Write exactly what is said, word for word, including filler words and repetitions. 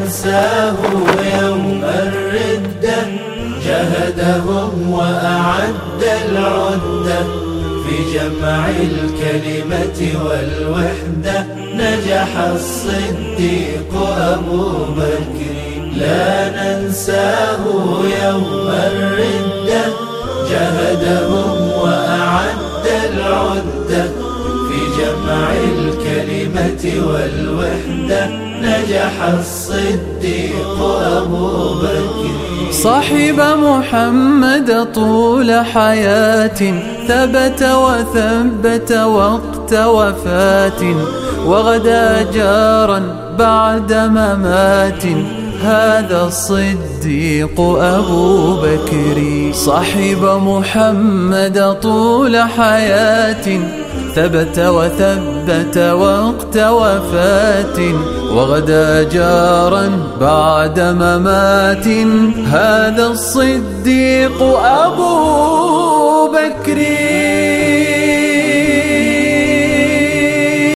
ننساه يوم الردة، جهدهم وأعد العدة في جمع الكلمة والوحدة. نجح الصديق أبو بكر لا ننساه يوم الردة، جهدهم وأعد العدة في جمع الكلمة والوحدة. نجح الصديق أبو بكر. صاحب محمد طول حياة ثبت وثبت وقت وفاة، وغدا جارا بعد ممات هذا الصديق أبو بكر. صاحب محمد طول حياة ثبت وثبت وقت وفاة، وغدا جارا بعد ممات هذا الصديق أبو